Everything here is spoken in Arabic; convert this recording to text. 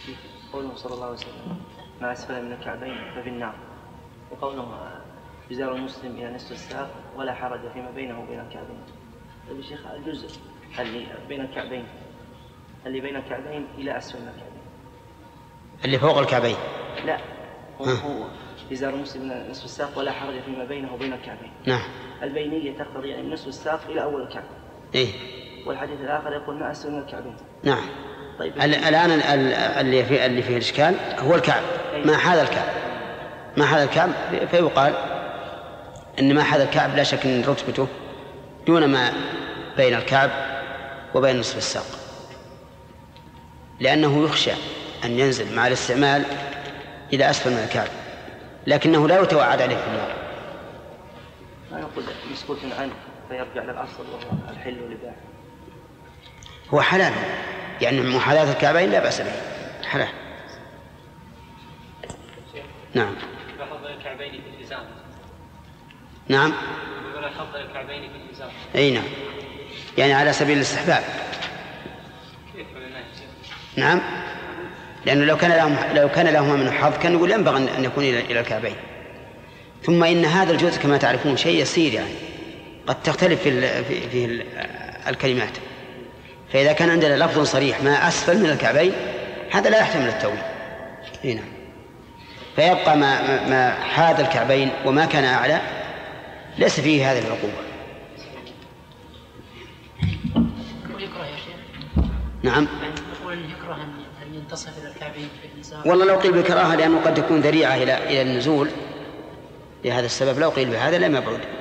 قوله صلى الله عليه وسلم ما أسفل من الكعبين فبالنار، وقوله يزار المسلم إلى نصف الساق ولا حرج فيما بينه وبين الكعبين. طيب يا شيخ الجزء اللي بين الكعبين إلى أسفل من الكعبين، اللي فوق الكعبين لا هو يزار المسلم إلى نصف الساق ولا حرج فيما بينه وبين الكعبين. نعم. البينية تقتضي يعني نصف الساق إلى أول الكعبين. إيه. والحديث الآخر يقول ما أسفل من الكعبين. نعم. طيب الآن اللي فيه الإشكال هو الكعب. ما هذا الكعب فيقال إن ما هذا الكعب لا شك أن رتبته دون ما بين الكعب وبين نصف الساق، لأنه يخشى أن ينزل مع الاستعمال إلى أسفل من الكعب، لكنه لا يتوعد عليه في النار. ما نقول مسكوت عنه فيرجع للأصل وهو الحل والإباحة. هو حلال، يعني محاذاة الكعبين لا بأس به، حلال. نعم. يفضل الكعبين في الإزام. نعم. يفضل الكعبين في الإزام. أي نعم، يعني على سبيل الاستحباب. نعم، لأنه لو كان لهما من حظ كان يقول ينبغي أن يكون إلى الكعبين. ثم إن هذا الجزء كما تعرفون شيء يسير، يعني قد تختلف في الكلمات، فإذا كان عندنا لفظ صريح ما أسفل من الكعبين هذا لا يحتمل التأويل. هنا فيبقى ما حاد الكعبين وما كان أعلى ليس فيه هذه العقوبة. يكره يا شيخ. نعم. يقول أنه يكره أن ينتصف إلى الكعبين في النساء. والله لو قيل بالكراهة لأنه قد تكون ذريعة إلى النزول لهذا السبب، لو قيل بهذا لم يبعد.